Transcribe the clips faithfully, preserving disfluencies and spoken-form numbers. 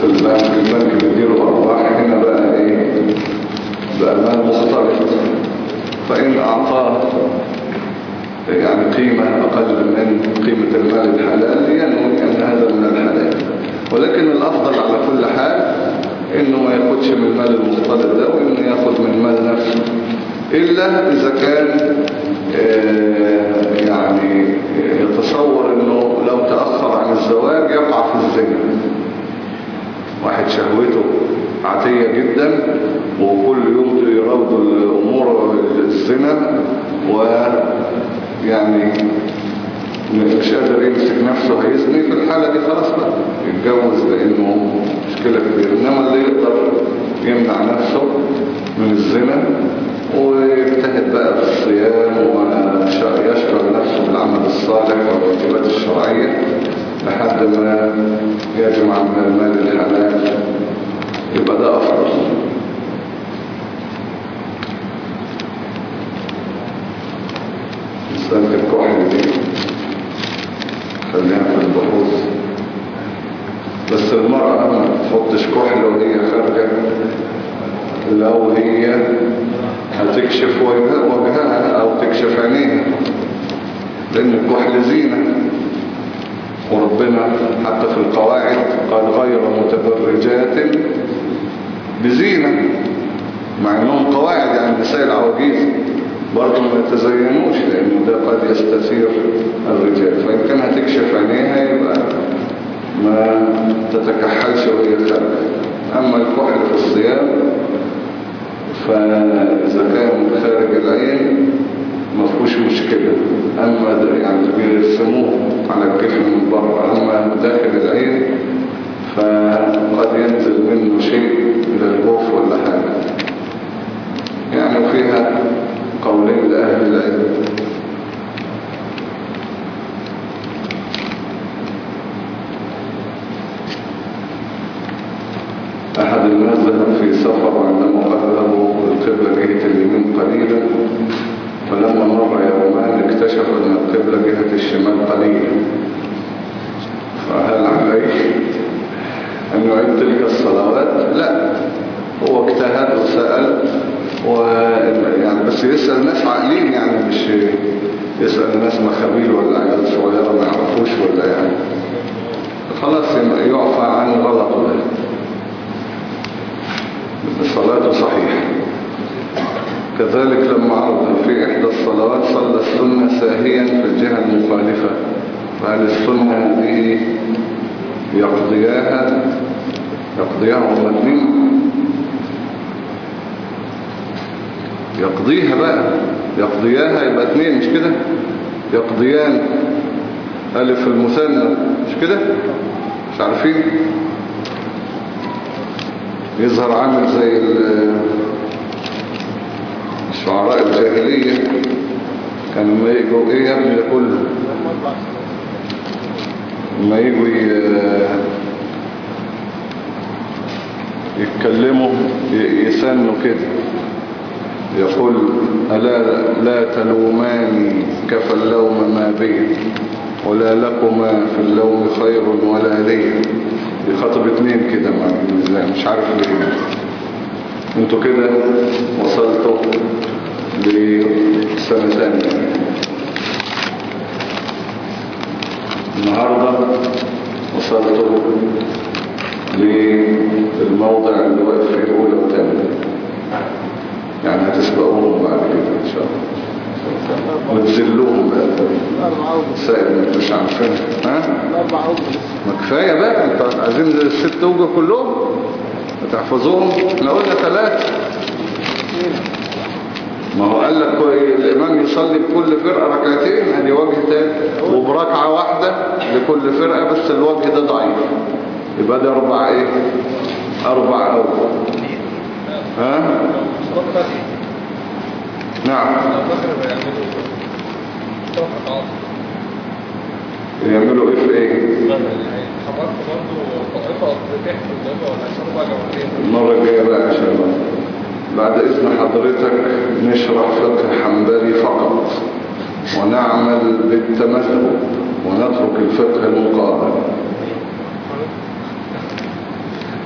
في البنك البنك بيديله أرباح، هنا بقى إيه؟ بقى مال مختلط، فإن أعطاه يعني قيمة أقل من قيمة المال الحلال ينوي أن هذا من الحلال. ولكن الأفضل على كل حال إنه ما ياخدش من المال المختلط ده، وإنه ياخد من المال نفسه، إلا إذا كان يعني يتصور إنه لو تأخر عن الزواج يقع في الزنا. واحد شهوته عاتية جدا وكل يوم يراود الأمور الزنا، ويعني مش قادر يمسك نفسه هيزني، في الحالة دي خلاص بقى يتجوز، لأنه مشكلة كبيرة. إنما اللي يقدر يمنع نفسه من الزنا ويجتهد بقى في الصيام ويشغل نفسه بالعمل الصالح والواجبات الشرعية لحد ما يجمع من المال الحلال، يبقى ده أفضل. مسألة الكحل دي خليها في البحوث. بس المرأة ما تحطش كحل وهي خارجة لو هي هتكشف وجهها أو تكشف عينيها، لأن الكحل زينة، وربنا حتى في القواعد قال غير متبرجات بزينة، مع انهم قواعد يعني النساء العواجيز برضه ما يتزينوش، لأنه ده قد يستثير الرجال. فإن كان هتكشف عينيها يبقى ما تتكحلش وهي خارجة. أما الكحل في الصيام فإذا كان خارج العين ما فيهوش مشكلة، أما يعني بيرسموه على الجفن من بره، أما داخل العين فقد ينزل منه شيء للجوف ولا حاجة يعني. وفيها قولين لأهل العلم. أحد الناس ذهب في سفر وعندما قال له القبلة جهة اليمين قليلا، فلما مر يومان اكتشف أن القبلة جهة الشمال قليلا، فهل عليه أن يعيد تلك الصلوات؟ لا، هو اجتهد وسأل و... يعني بس يسأل ناس عاقلين، يعني مش يسأل ناس مخابيل ولا عيال صغيرة ما يعرفوش ولا يعني خلاص يعفى عن غلطه ده، صلاته صحيحة. كذلك لما عرض في إحدى الصلوات صلى السنة ساهيا في الجهة المخالفة، فهل السنة دي يقضيها يقضيها هم اثنين؟ يقضيها بقى يقضيها يبقى اثنين مش كده؟ يقضيان ألف المثنى مش كده؟ مش عارفين؟ يظهر عامل زي الشعراء الجاهلية كانوا ما يجوا ايه يا ابني ده كله، ما يجوا يتكلموا يسنوا كده، يقول ألا لا تلوماني كفى اللوم ما بي ولا لكما في اللوم خير ولا لي. يخاطب اتنين كده مش عارف ليه. انتوا كده وصلتوا لسنة ثانية. النهاردة وصلتوا للموضع اللي واقف فيه أولى وثانية، يعني هتسبقوهم بعد كده إن شاء الله وتزلوهم بقى سائل مش عارفين. ها؟ ما كفاية بقى، انت عايزين الست توجه كلهم تحفظوهم. احنا قلنا ثلاثة، ما هو قال لك الإمام يصلي بكل فرقة ركعتين، هذه وجه تاني، وبركعة واحدة لكل فرقة، بس الوجه ده ضعيف، يبقى ده أربع إيه؟ أربع أول. ها؟ نعم. يعملوا إيه في إيه؟ المرة الجاية بقى إن شاء الله. بعد إذن حضرتك نشرح فقه حنبلي فقط ونعمل بالتمثل ونترك الفقه المقابل.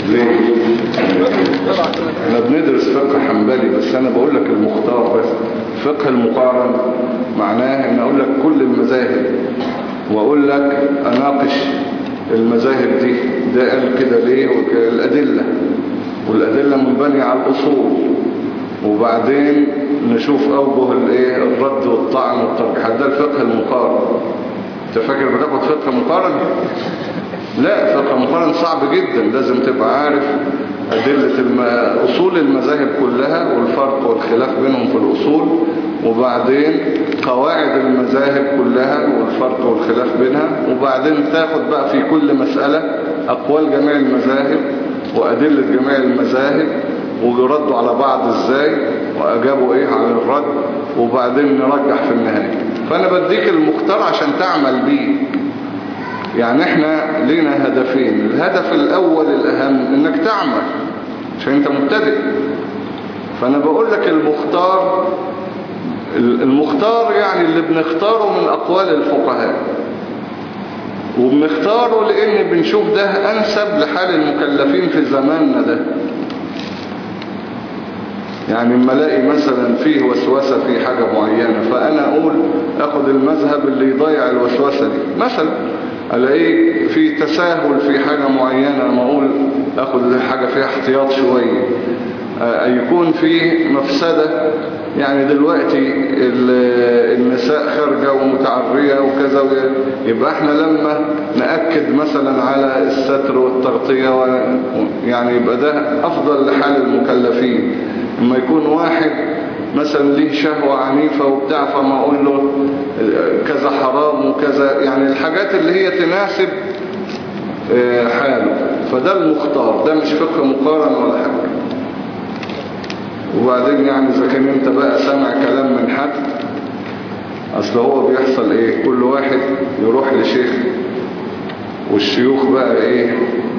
ليه؟ احنا بندرس فقه حنبلي، بس انا بقول لك المختار بس. فقه المقارن معناه ان اقول لك كل المذاهب واقول لك اناقش المذاهب دي، ده قال كده ليه والادله، والادله منبنيه على الاصول، وبعدين نشوف اوجه الايه الرد والطعن والترجيحات. ده الفقه المقارن. انت فاكر بتاخد فقه مقارن؟ لا، فقه مقارن صعب جدا. لازم تبقى عارف أدلة الم... أصول المذاهب كلها والفرق والخلاف بينهم في الأصول، وبعدين قواعد المذاهب كلها والفرق والخلاف بينها، وبعدين تاخد بقى في كل مسألة أقوال جميع المذاهب وأدلة جميع المذاهب ويردوا على بعض ازاي وأجابوا ايه على الرد، وبعدين نرجح في النهاية. فأنا بديك المختار عشان تعمل بيه. يعني احنا لينا هدفين. الهدف الاول الاهم انك تعمل عشان انت مبتدئ. فانا بقول لك المختار، المختار يعني اللي بنختاره من اقوال الفقهاء، وبنختاره لان بنشوف ده انسب لحال المكلفين في زماننا ده. يعني اما الاقي مثلا فيه وسوسة في حاجة معينة، فانا اقول اخد المذهب اللي يضيع الوسوسة دي. مثلا الاقي في تساهل في حاجة معينة، ما اقول اخد حاجة فيها احتياط شوية. يكون في مفسدة، يعني دلوقتي النساء خارجة ومتعرية وكذا، يبقى احنا لما نأكد مثلا على الستر والتغطية، يعني يبقى ده افضل لحال المكلفين. لما يكون واحد مثلا ليه شهوة عنيفة وبتاع، فما اقول له كذا حرام وكذا، يعني الحاجات اللي هي تناسب حاله. فده المختار، ده مش فقه مقارن ولا حاجة. وبعدين يعني اذا كان انت بقى سامع كلام من حد، اصل هو بيحصل ايه، كل واحد يروح لشيخ، والشيوخ بقى ايه،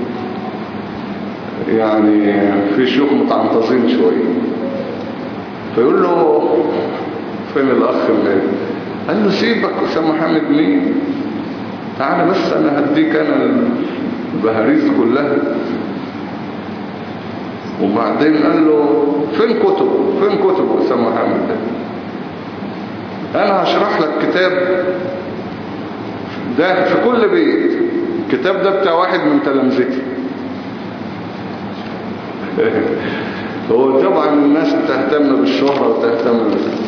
يعني في شيوخ متعنطزين شوية، فيقول له فين الاخ اللي قال له سيبك أستاذ محمد مين، تعالى بس انا هديك انا البهاريز كلها. وبعدين قال له فين كتب فين كتب أستاذ محمد ده، انا هشرح لك كتاب ده في كل بيت، الكتاب ده بتاع واحد من تلامذتي. هو طبعا الناس تهتم بالشهرة وتهتم بالشهرة،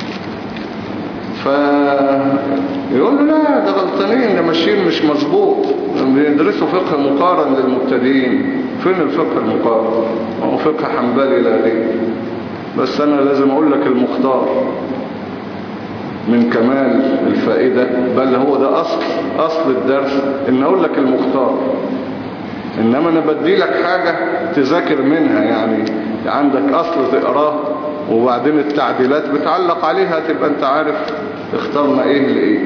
فيقول له لا ده غلطانين، ده ماشيين مش مظبوط، بيدرسوا فقه مقارن للمبتدئين. فين الفقه المقارن؟ هو فقه حنبلي لا ليه. بس انا لازم اقول لك المختار من كمال الفائدة، بل هو ده اصل اصل الدرس، ان اقول لك المختار. انما انا بدي لك حاجة تذاكر منها، يعني عندك اصل تقراه، وبعدين التعديلات بتعلق عليها، تبقى انت عارف اخترنا ايه لايه.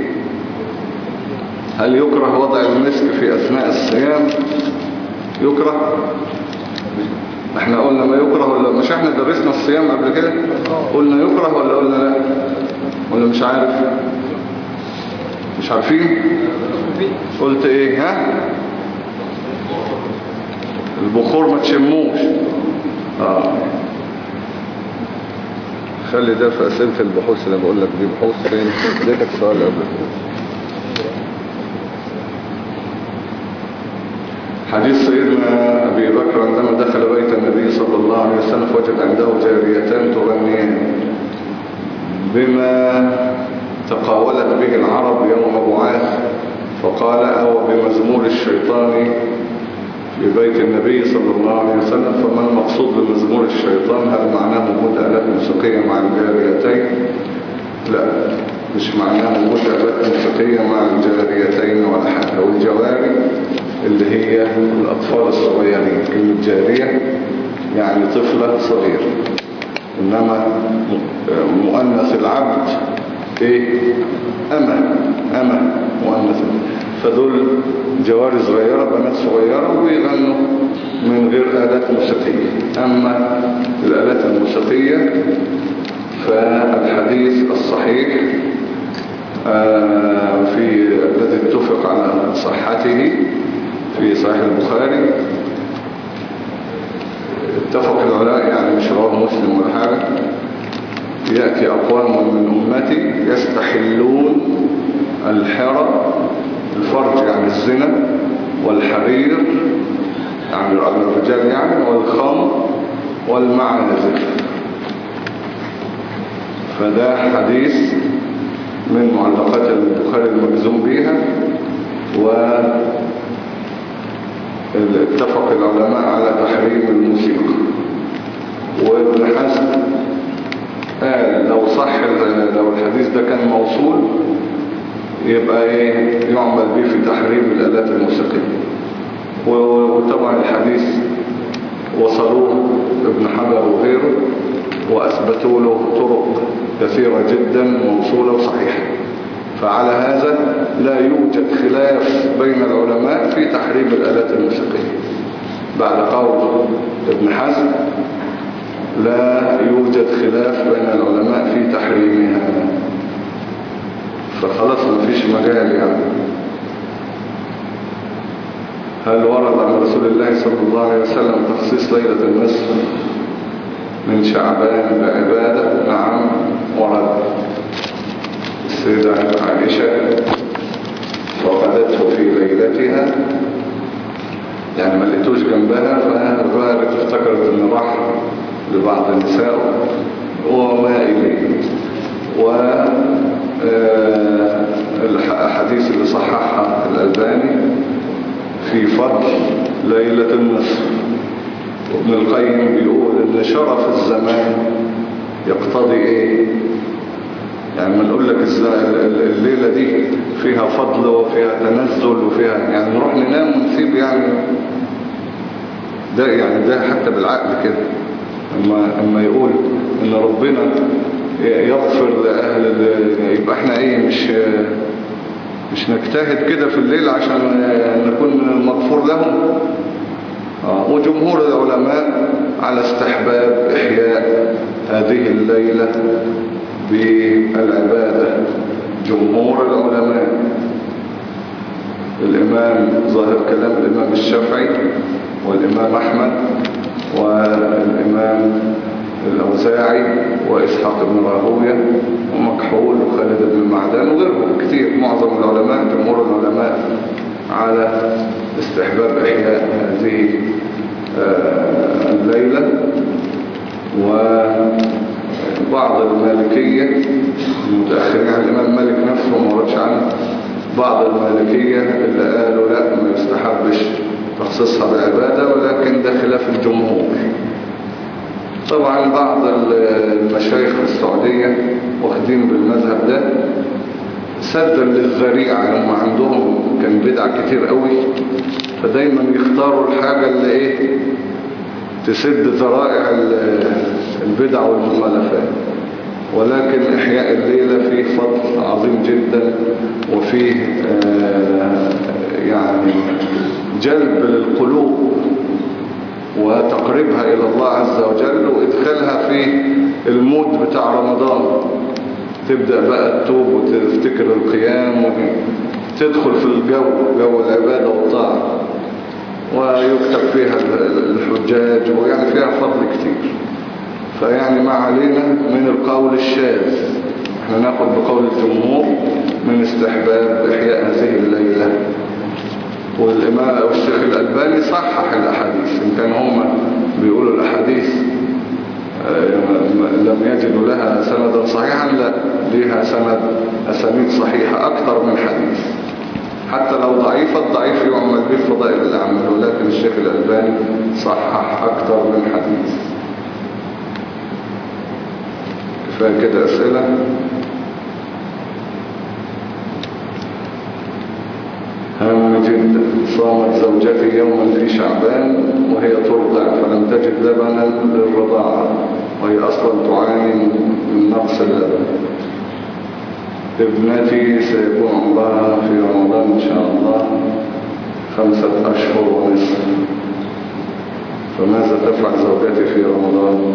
هل يكره وضع المسك في اثناء الصيام؟ يكره. احنا قلنا ما يكره ولا مش؟ احنا درسنا الصيام قبل كده، قلنا يكره ولا قلنا لا؟ ولا مش عارف؟ مش عارفين؟ قلت ايه؟ ها؟ البخور ما تشموش. اه خلي ده في اسئله البحوث اللي بقول لك دي. بحوث فين؟ اديتك سؤال قبل. حديث سيدنا ابي بكر عندما دخل بيت النبي صلى الله عليه وسلم فوجد عنده جاريتان تغنيان بما تقاولت به العرب يوم بعاث، فقال او بمزمور الشيطان في بيت النبي صلى الله عليه وسلم. فما المقصود بمزمور الشيطان؟ هل معناه وجود آلات موسيقية مع الجاريتين؟ لا، مش معناه وجود آلات موسيقية مع الجاريتين ولا حاجة. والجواري اللي هي الأطفال الصغيرين، كلمة جارية يعني طفلة صغيرة. إنما مؤنث العبد ايه؟ أما أما مؤنث. فدول جواري صغيرة، بنات صغيرة، ويغنوا من غير آلات موسيقية. أما الآلات الموسيقية فالحديث الصحيح في الذي اتفق على صحته في صحيح البخاري اتفق العلماء يعني مش رواه مسلم ولا حاجة. يأتي أقوام من أمتي يستحلون الحرى، الفرج يعني الزنا، والحرير يعني الرجال يعني، والخمر والمعازف. فده حديث من معلقات البخاري المجزوم بها. واتفق العلماء على تحريم الموسيقى. وابن حزم قال لو صح لو الحديث ده كان موصول يبقى ايه يعمل به في تحريم الآلات الموسيقية. وطبعا الحديث وصلوه ابن حجر وغيره وأثبتوا له طرق كثيرة جدا موصولة وصحيحة. فعلى هذا لا يوجد خلاف بين العلماء في تحريم الآلات الموسيقية. بعد قول ابن حزم لا يوجد خلاف بين العلماء في تحريمها. فخلاص ما فيش مجال يعني. هل ورد عن رسول الله صلى الله عليه وسلم تخصيص ليلة النصف من شعبان بعبادة؟ نعم ورد. السيدة عائشة فقدته في ليلتها، يعني ما لقيتوش جنبها، فظهرت افتكرت ان راح لبعض النساء وما إليه. والحديث اللي صححها الألباني في فضل ليلة النصف. وابن القيم بيقول ان شرف الزمان يقتضي ايه، يعني ما نقول لك الليلة دي فيها فضل وفيها تنزل وفيها يعني نروح ننام ونسيب يعني ده يعني ده حتى بالعقل كده. اما اما يقول ان ربنا يغفر لاهل يبقى احنا ايه مش مش نجتهد كده في الليل عشان نكون مغفور لهم. آه. وجمهور العلماء على استحباب إحياء هذه الليلة بالعبادة. جمهور العلماء، الإمام ظاهر كلام الإمام الشافعي والإمام أحمد والإمام الأوزاعي وإسحاق بن راهويه ومكحول وخالد بن معدان وغيرهم كتير. معظم العلماء جمهور العلماء على استحباب إحياء هذه الليلة. وبعض المالكية المتأخرين عن الإمام مالك نفسه ما وردش عنه، بعض المالكية اللي قالوا لا ما يستحبش تخصيصها بعبادة، ولكن ده خلاف الجمهور. طبعا بعض المشايخ في السعودية واخدين بالمذهب ده سدا للذريعة، هم عندهم كان بدع كتير قوي، فدايما يختاروا الحاجة اللي ايه تسد ذرائع البدع والمخالفات. ولكن إحياء الليلة فيه فضل عظيم جدا، وفيه آه يعني جلب للقلوب وتقربها إلى الله عز وجل، وإدخالها في المود بتاع رمضان. تبدأ بقى تتوب وتفتكر القيام وتدخل في الجو جو العبادة والطاعة، ويكتب فيها الحجاج، ويعني فيها فضل كتير. فيعني ما علينا من القول الشاذ، احنا ناخد بقول الجمهور من استحباب إحياء هذه الليلة. والإمام أو الشيخ الألباني صحح الأحاديث، إن كان هم بيقولوا الأحاديث لم يجدوا لها سندا صحيحا، لا لها سند أسانيد صحيحة أكثر من حديث. حتى لو ضعيفة الضعيف يعمل به فضائل الأعمال، ولكن الشيخ الألباني صحح أكثر من حديث. كفاية كده أسئلة. هام جدا. صامت زوجتي يوما في شعبان وهي ترضع فلم تجد لبنا للرضاعة، وهي أصلا تعاني من نقص اللبن. ابنتي سيكون عمرها في رمضان إن شاء الله خمسة أشهر ونصف، فماذا تفعل زوجتي في رمضان؟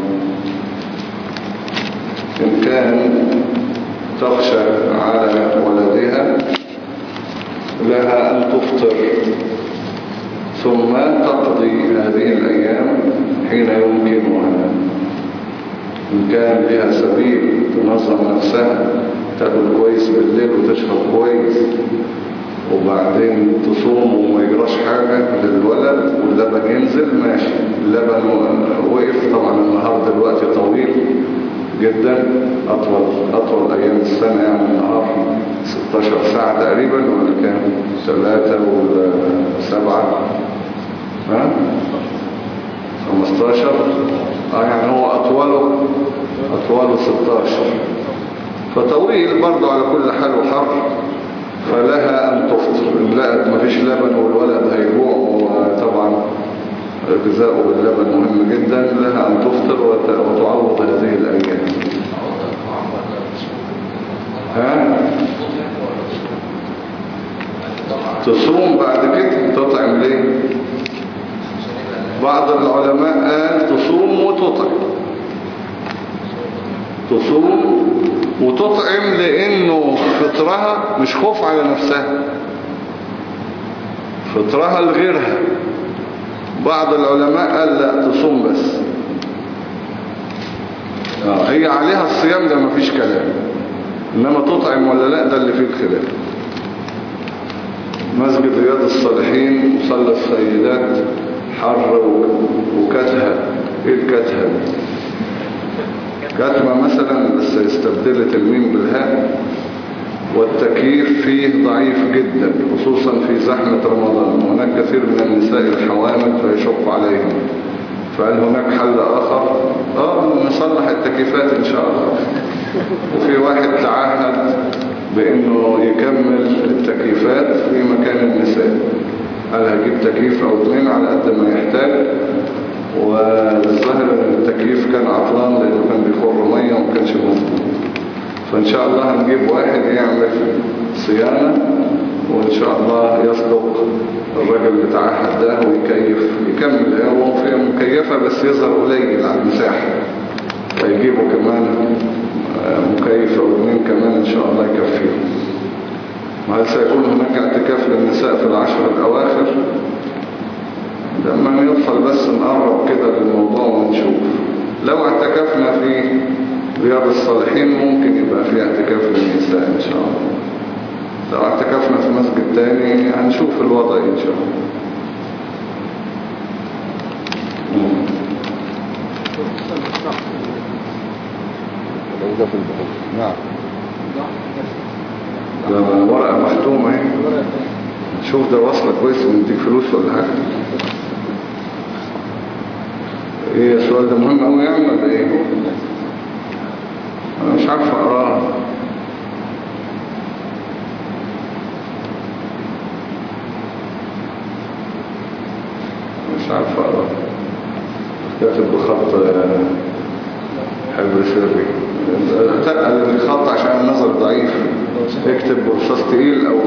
إن كان تخشى على ولدها لها أن تفطر ثم تقضي هذه الأيام حين يمكنها، إن كان لها سبيل تنظم نفسها، تاكل كويس بالليل وتشرب كويس، وبعدين تصوم وما يجراش حاجة للولد واللبن ينزل، ماشي. اللبن وقف طبعا، النهار دلوقتي طويل جدا، أطول أطول أيام السنة، يعني النهار ستاشر ساعة تقريبا، ولا كام؟ ثلاثة وسبعة، ها؟ خمستاشر، آه يعني هو أطوله أطوله ستاشر، فطويل برضو على كل حال وحر. فلها أن تفطر إن لقت مفيش لبن والولد هيجوع، وطبعا غذاؤه باللبن مهم جدا، لها أن تفطر وتعوض هذه الأيام. ها؟ تصوم بعد كده، تطعم ليه؟ بعض العلماء قال تصوم وتطعم، تصوم وتطعم لأنه فطرها مش خوف على نفسها، فطرها لغيرها. بعض العلماء قال لا، تصوم بس. آه هي عليها الصيام ده مفيش كلام، إنما تطعم ولا لا ده اللي فيه الخلاف. مسجد رياض الصالحين مصلى السيدات حر وكتها. ايه الكتها؟ كتمة مثلا، بس استبدلت الميم بالهاء. والتكييف فيه ضعيف جدا، خصوصا في زحمة رمضان، وهناك كثير من النساء الحوامل فيشق عليهم. فهل هناك حل آخر؟ اه نصلح التكييفات إن شاء الله. وفي واحد تعهد بأنه يكمل التكييفات في مكان النساء، قال هجيب تكييف أو اثنين على قد ما يحتاج. والظاهر ان التكييف كان عطلان لأنه كان بيخر مية وما كانش موجود. فإن شاء الله هنجيب واحد يعمل صيانة، وإن شاء الله يصدق الراجل اللي تعهد ده ويكيف يكمل. هو في مكيفة بس يظهر قليل على المساحة، فيجيبوا كمان مكيف أو اثنين كمان إن شاء الله يكفيه. وهل سيكون هناك اعتكاف للنساء في العشر الأواخر؟ لما يوصل بس نقرب كده للموضوع ونشوف. لو اعتكفنا في رياض الصالحين ممكن يبقى في اعتكاف للنساء إن شاء الله. لو اعتكفنا في مسجد تاني هنشوف الوضع إن شاء الله. نعم، ده ورقة محتومة اهي. شوف ده وصلة كويس ونديك فلوس ولا حاجة. ايه السؤال ده مهم قوي يعني ولا ايه؟ انا مش عارف اقراه. مش عارف اقراه، كاتب بخط حبر سري. تقل الخط عشان النظر ضعيف، اكتب برصاص تقيل او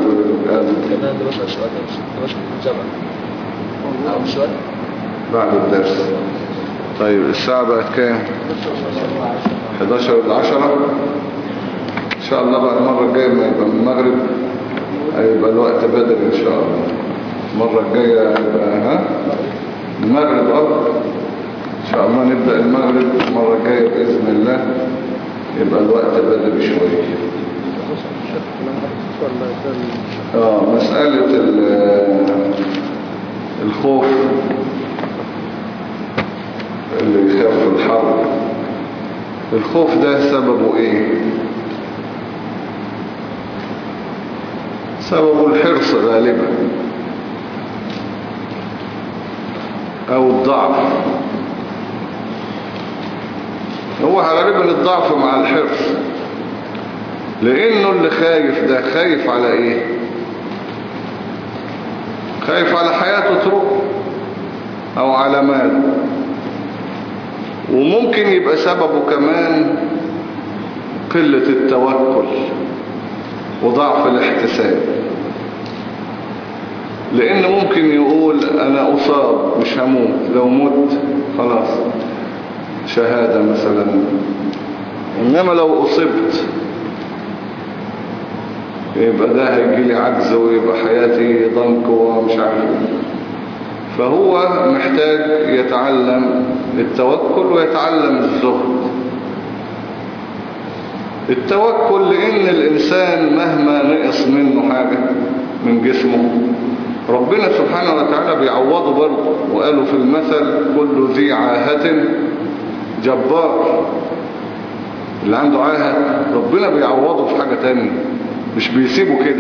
بعد الدرس. طيب الساعة بقت كام؟ حداشر العشرة. ان شاء الله بقى المرة الجاية ما يبقى من المغرب هيبقى الوقت بدري ان شاء الله. المرة الجاية يبقى ها المغرب أفضل ان شاء الله. نبدأ المغرب المرة الجاية بإذن الله، يبقى الوقت بدري شوية. اه مسألة الخوف اللي يخاف في الحرب، الخوف ده سببه ايه؟ سببه الحرص غالبا او الضعف. هو غالبا الضعف مع الحرص، لانه اللي خايف ده خايف على ايه؟ خايف على حياته تروح او على ماله. وممكن يبقى سببه كمان قلة التوكل وضعف الاحتساب، لان ممكن يقول انا اصاب مش هموت، لو مت خلاص شهادة مثلا، انما لو اصبت يبقى ده هيجي لي عجز ويبقى حياتي ضنك ومش عارف. فهو محتاج يتعلم التوكل ويتعلم الزهد. التوكل لأن الإنسان مهما نقص منه حاجة من جسمه ربنا سبحانه وتعالى بيعوضه برضه، وقالوا في المثل كل ذي عاهة جبار. اللي عنده عاهة ربنا بيعوضه في حاجة تانية، مش بيسيبه كده.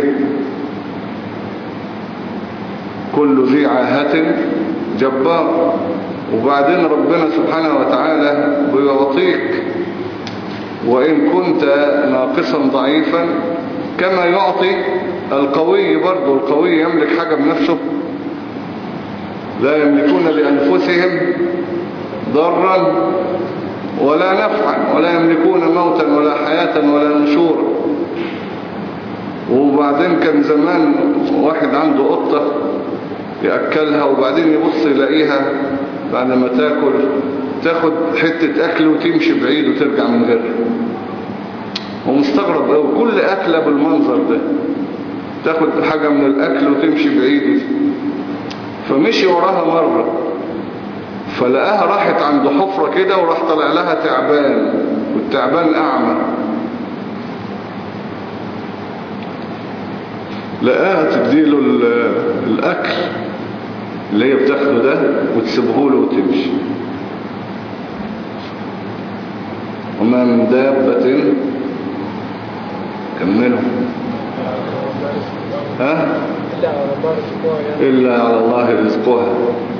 كل ذي عاهة جبار. وبعدين ربنا سبحانه وتعالى بيعطيك وإن كنت ناقصا ضعيفا كما يعطي القوي برضه. القوي يملك حاجة بنفسه؟ لا يملكون لأنفسهم ضرا ولا نفعا ولا يملكون موتا ولا حياة ولا نشورا. وبعدين كان زمان واحد عنده قطة يأكلها وبعدين يبص يلاقيها بعد ما تاكل تاخد حتة أكل وتمشي بعيد وترجع من غيرها. ومستغرب قوي كل أكلة بالمنظر ده، تاخد حاجة من الأكل وتمشي بعيد. فمشي وراها مرة فلقاها راحت عند حفرة كده وراح طلع لها تعبان، والتعبان أعمى. لقاها تديله الأكل اللي هي بتاخده ده وتسيبه له وتمشي. وما من دابة كملوا ها إلا على الله رزقها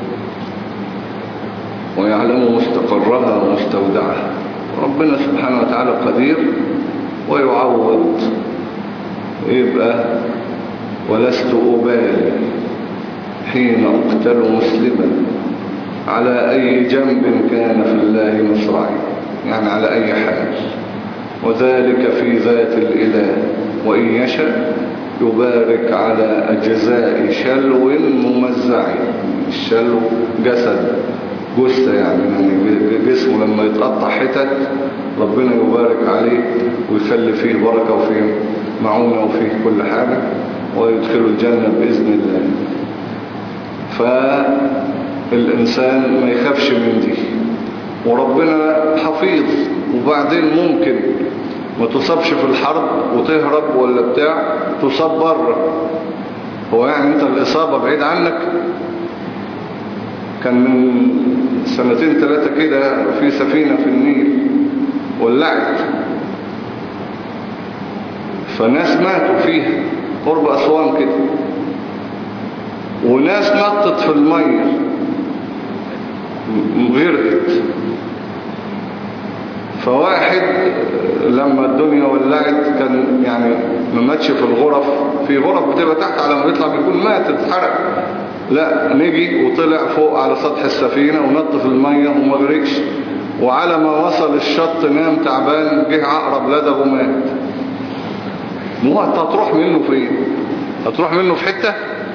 ويعلم مستقرها ومستودعها. ربنا سبحانه وتعالى قدير ويعوض. يبقى ولست أبالي حين أقتل مسلما على أي جنب كان في الله مصرعي، يعني على أي حال. وذلك في ذات الإله وإن يشاء يبارك على أجزاء شلو ممزع. الشلو جسد جثة يعني, يعني جسمه لما يتقطع حتت ربنا يبارك عليه ويخلي فيه بركة وفيه معونة وفيه كل حاجة ويدخله الجنة بإذن الله. فالإنسان ما يخافش من دي، وربنا حفيظ. وبعدين ممكن ما تصابش في الحرب وتهرب ولا بتاع، تصاب بره. هو يعني انت الإصابة بعيد عنك؟ كان من سنتين ثلاثة كده في سفينة في النيل ولعت، فناس ماتوا فيها قرب أسوان كده، وناس نطت في المية غرقت. فواحد لما الدنيا ولعت كان يعني ما ماتش في الغرف، في غرف بتبقى تحت على ما يطلع بيكون مات اتحرق، لا نجي وطلع فوق على سطح السفينة ونط في المية وما غرقش. وعلى ما وصل الشط نام تعبان، جه عقرب لدغه ومات. مو هتروح منه فين؟ هتروح منه في حتة؟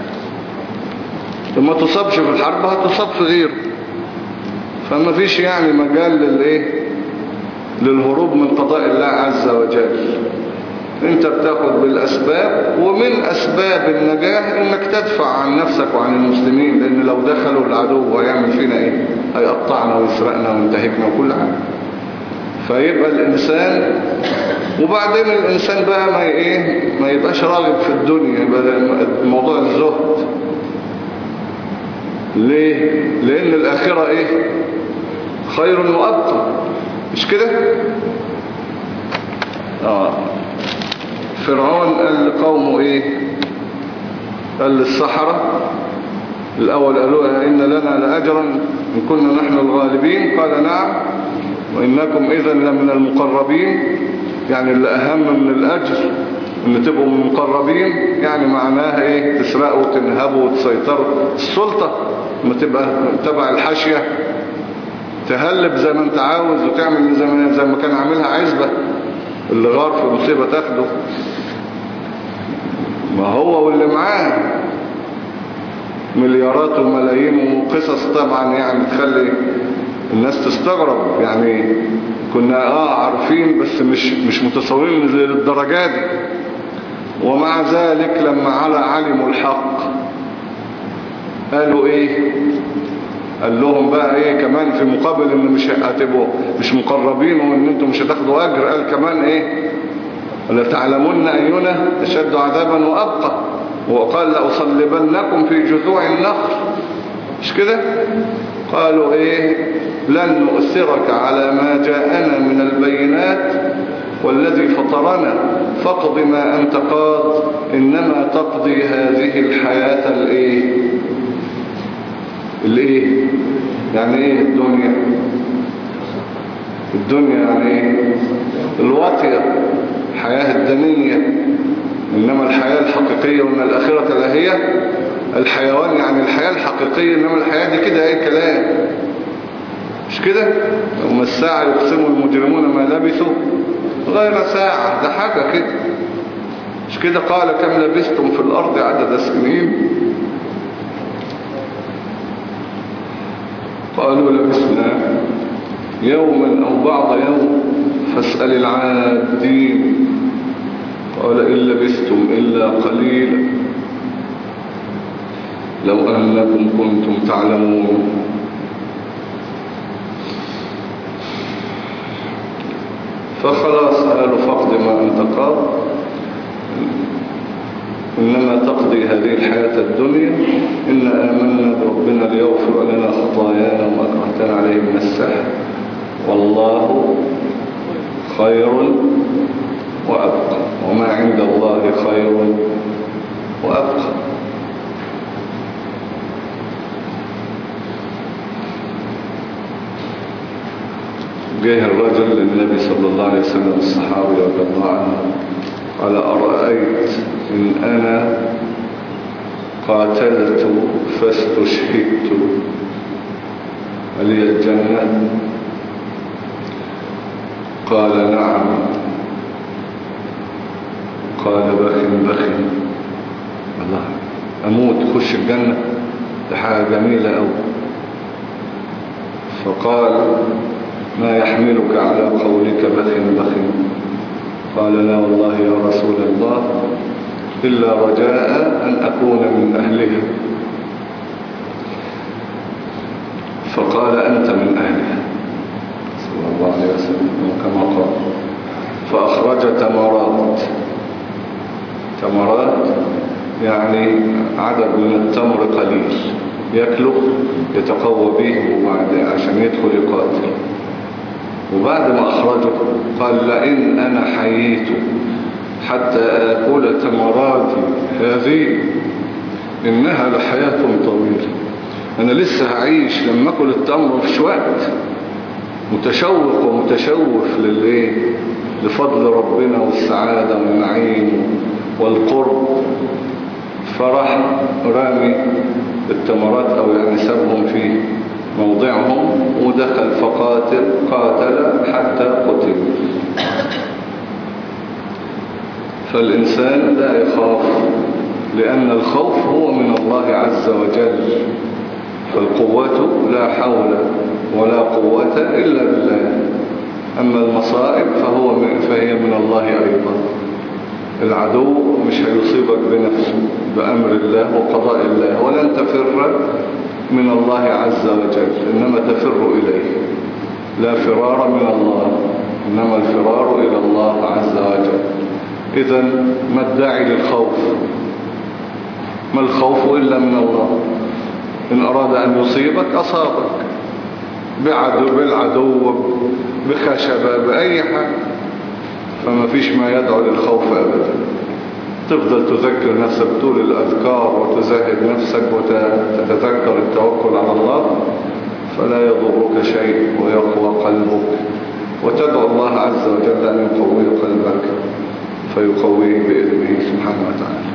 لما تصابش في الحرب هتصاب في غيره. فما فيش يعني مجال للايه للهروب من قضاء الله عز وجل. انت بتاخد بالاسباب، ومن اسباب النجاة انك تدفع عن نفسك وعن المسلمين، لان لو دخلوا العدو هيعمل فينا ايه؟ هيقطعنا ويسرقنا وينتهكنا وكل حاجة. فيبقى الانسان، وبعدين الانسان بقى ما ايه ما يبقاش راغب في الدنيا، يبقى موضوع الزهد. ليه؟ لان الاخرة ايه؟ خير وابقى، مش كده؟ اه فرعون قال لقومه ايه؟ قال للسحرة الاول قالوا ان لنا لاجرا ان كنا نحن الغالبين، قال نعم وانكم اذا لمن المقربين. يعني اللي اهم من الاجر ان تبقوا من المقربين، يعني معناها ايه؟ تسرقوا وتنهبوا وتسيطروا. السلطة ما تبقى تبع الحاشية، تهلب زي ما انت عاوز وتعمل زي ما, زي ما كان عاملها عزبة اللي غار في مصيبة تاخده. ما هو واللي معاه مليارات وملايين وقصص طبعا يعني تخلي الناس تستغرب. يعني كنا اه عارفين بس مش مش متصورين للدرجات دي. ومع ذلك لما على علموا الحق قالوا ايه؟ قال لهم بقى ايه كمان في مقابل ان مش هتبقوا مش مقربين وان انتم مش هتاخدوا اجر، قال كمان ايه؟ لتعلمن اينا اشد عذابا وابقى، وقال لأصلبنكم في جذوع النخل، مش كده؟ قالوا ايه؟ لن نؤثرك على ما جاءنا من البينات والذي فطرنا فاقض ما أنت قاض إنما تقضي هذه الحياة الايه الايه يعني ايه الدنيا؟ الدنيا يعني ايه؟ الواطية، الحياة الدنية. إنما الحياة الحقيقية وإن الآخرة لهي الحيوان، يعني الحياة الحقيقية. إنما الحياة دي كده ايه كلام، مش كده؟ يوم الساعة يقسم المجرمون ما لبثوا غير ساعة، ده حاجة كده، مش كده؟ قال كم لبثتم في الأرض عدد سنين؟ قالوا لبثنا يوما أو بعض يوم فاسأل العادين قال إن لبثتم إلا قليلا لو أنكم كنتم تعلمون. فخلاص قالوا فاقض ما أنت قاض إنما تقضي هذه الحياة الدنيا إن آمنا بربنا ليغفر لنا خطايانا وما أكرهتنا عليه من السحر والله خير وأبقى وما عند الله خير وأبقى. جاء الرجل للنبي صلى الله عليه وسلم الصحابي رضي الله عنه قال أرأيت إن أنا قاتلت فاستشهدت لي الجنة؟ قال نعم. قال بخ بخ الله أموت خش الجنة، ده حاجة جميلة أوي. فقال ما يحملك على قولك بخ بخ؟ قال لا والله يا رسول الله إلا رجاء أن أكون من أهلها. فقال أنت من أهلها صلى الله عليه وسلم كما قال. فأخرج تمرات، تمرات يعني عدد من التمر قليل يأكله يتقوى به وبعد عشان يدخل يقاتل. وبعد ما أخرجه قال لئن أنا حييت حتى آكل تمراتي هذه إنها لحياة طويلة، أنا لسه هعيش لما أكل التمر في وقت. متشوق ومتشوف للإيه؟ لفضل ربنا والسعادة والنعيم والقرب. فرح رامي التمرات أو يعني سابهم في موضعهم ودخل فقاتل قاتل حتى قتل. فالإنسان لا يخاف لأن الخوف هو من الله عز وجل. فالقوة لا حول ولا قوة إلا بالله. أما المصائب فهو من فهي من الله أيضا. العدو مش هيصيبك بنفسه بأمر الله وقضاء الله، ولن تفر من الله عز وجل إنما تفر إليه. لا فرار من الله إنما الفرار إلى الله عز وجل. إذن ما الداعي للخوف؟ ما الخوف إلا من الله. إن أراد أن يصيبك أصابك بعدو بالعدو بخشبة بأي حاجة، فما فيش ما يدعو للخوف أبدا. تفضل تذكر نفسك طول الأذكار وتزاهد نفسك وتتذكر التوكل على الله فلا يضرك شيء ويقوى قلبك. وتدعو الله عز وجل أن يقوي قلبك فيقويه بإذنه سبحانه وتعالى.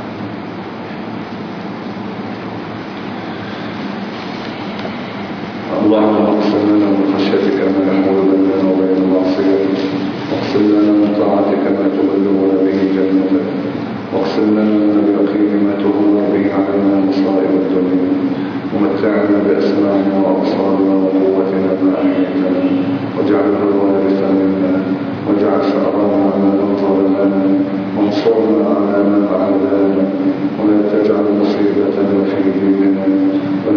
اللهم اقسم لنا من خشيتك ما يحول بيننا وبين معصيتك، واقسم لنا من طاعتك ما تبلغنا به جنتك، واقسم لنا من اليقين ما تهون به علينا مصائب الدنيا، ومتعنا بأسماعنا وأبصارنا وقوتنا ما أحييتنا، واجعله الوارث منا، واجعل ثأرنا على من ظلمنا، وانصرنا على من عادانا ولا تجعل مصيبتنا في ديننا ولا